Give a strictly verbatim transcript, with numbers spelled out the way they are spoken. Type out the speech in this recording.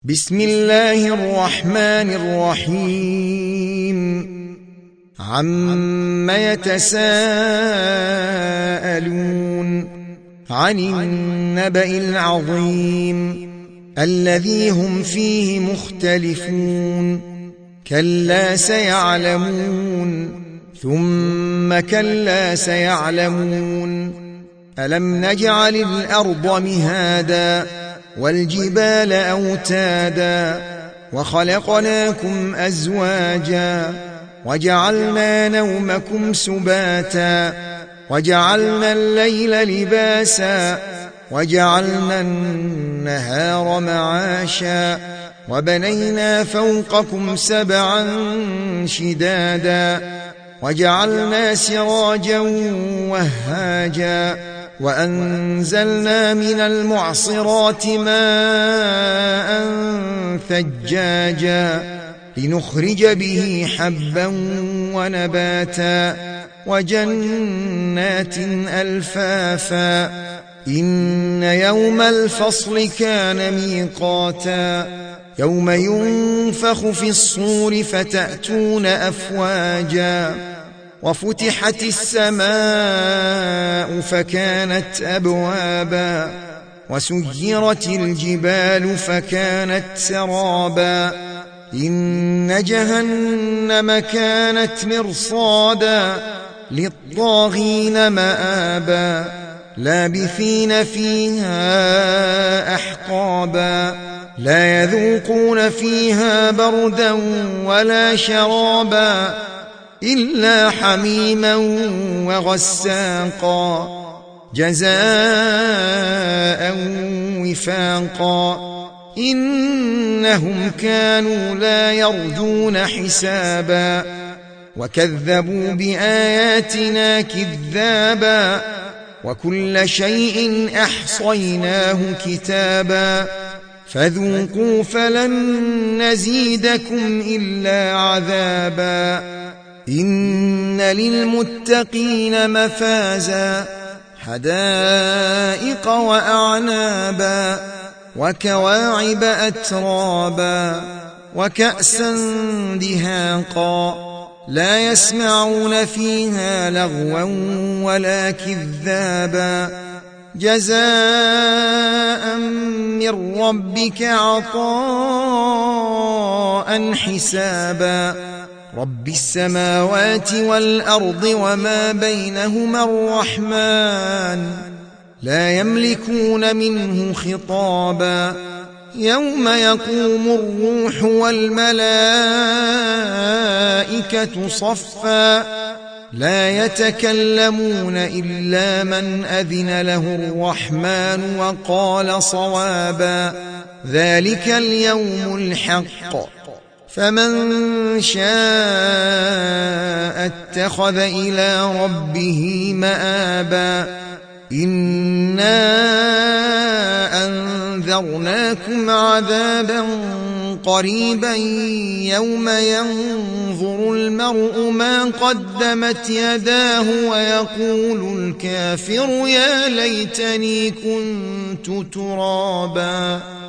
بسم الله الرحمن الرحيم عم يتساءلون عن النبأ العظيم الذي هم فيه مختلفون كلا سيعلمون ثم كلا سيعلمون ألم نجعل الأرض مهادا والجبال أوتادا وخلقناكم أزواجا وجعلنا نومكم سباتا وجعلنا الليل لباسا وجعلنا النهار معاشا وبنينا فوقكم سبعا شدادا وجعلنا سراجا وهاجا وأنزلنا من المعصرات ماء ثجاجا لنخرج به حبا ونباتا وجنات ألفافا إن يوم الفصل كان ميقاتا يوم ينفخ في الصور فتأتون أفواجا وفتحت السماء فكانت أبوابا وسيرت الجبال فكانت سرابا إن جهنم كانت مرصادا للطاغين مآبا لابثين فيها أحقابا لا يذوقون فيها بردا ولا شرابا إلا حميما وغساقا جزاء وفاقا إنهم كانوا لا يرجون حسابا وكذبوا بآياتنا كذابا وكل شيء أحصيناه كتابا فذوقوا فلن نزيدكم إلا عذابا إن للمتقين مفازا حدائق وأعنابا وكواعب أترابا وكأسا دهاقا لا يسمعون فيها لغوا ولا كذابا جزاء من ربك عطاء حسابا رب السماوات والأرض وما بينهما الرحمن لا يملكون منه خطابا يوم يقوم الروح والملائكة صفا لا يتكلمون إلا من أذن له الرحمن وقال صوابا ذلك اليوم الحق فمن شاء اتخذ إلى ربه مآبا إنا أنذرناكم عذابا قريبا يوم ينظر المرء ما قدمت يداه ويقول الكافر يا ليتني كنت ترابا.